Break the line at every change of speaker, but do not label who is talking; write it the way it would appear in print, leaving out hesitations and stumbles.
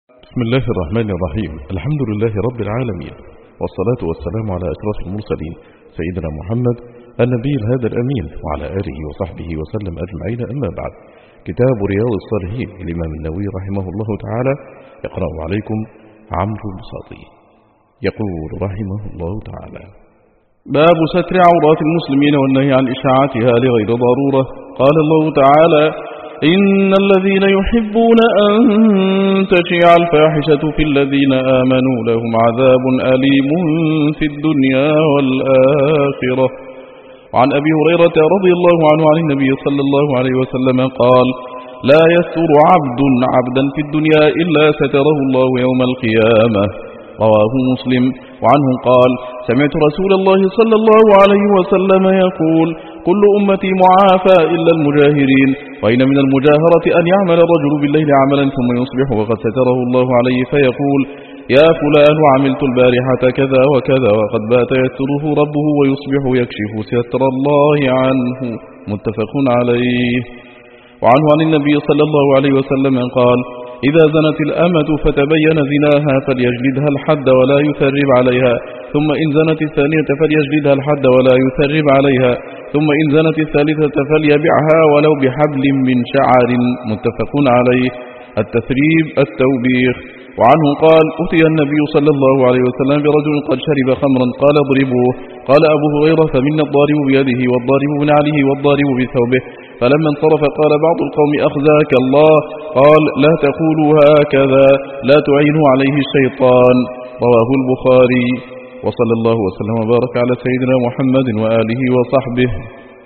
بسم الله الرحمن الرحيم. الحمد لله رب العالمين، والصلاة والسلام على أشرف المرسلين سيدنا محمد النبي الهادي الأمين وعلى آله وصحبه وسلم أجمعين. أما بعد، كتاب رياض الصالحين الإمام النووي رحمه الله تعالى يقرأ عليكم عمرو البساطي. يقول رحمه الله تعالى:
باب ستر عورات المسلمين والنهي عن إشاعتها لغير ضرورة. قال الله تعالى: إن الذين يحبون أن تشيع الفاحشة في الذين آمنوا لهم عذاب أليم في الدنيا والآخرة. وعن أبي هريرة رضي الله عنه عن النبي صلى الله عليه وسلم قال: لا يستر عبد عبدا في الدنيا إلا ستره الله يوم القيامة. رواه مسلم. وعنه قال: سمعت رسول الله صلى الله عليه وسلم يقول: كل أمتي معافى إلا المجاهرين، وإن من المجاهرة أن يعمل الرجل بالليل عملا ثم يصبح وقد ستره الله عليه فيقول: يا فلان عملت البارحة كذا وكذا، وقد بات يستره ربه ويصبح يكشف ستر الله عنه. متفق عليه. وعنه عن النبي صلى الله عليه وسلم قال: إذا زنت الأمة فتبين زناها فليجلدها الحد ولا يثرب عليها، ثم إن زنت الثانية فليجلدها الحد ولا يثرب عليها، ثم إن زنت الثالثة فليبعها ولو بحبل من شعر. متفق عليه. التثريب التوبيخ. وعنه قال: أتي النبي صلى الله عليه وسلم برجل قد شرب خمرا قال: اضربوه. قال أبو هريرة: فمنا الضارب بيده والضارب بنعله والضارب بثوبه. فلما انصرف قال بعض القوم: أخزاك الله. قال: لا تقولوا هكذا، لا تعينوا عليه الشيطان. رواه البخاري. وصلى الله وسلم وبارك على سيدنا محمد وآله وصحبه.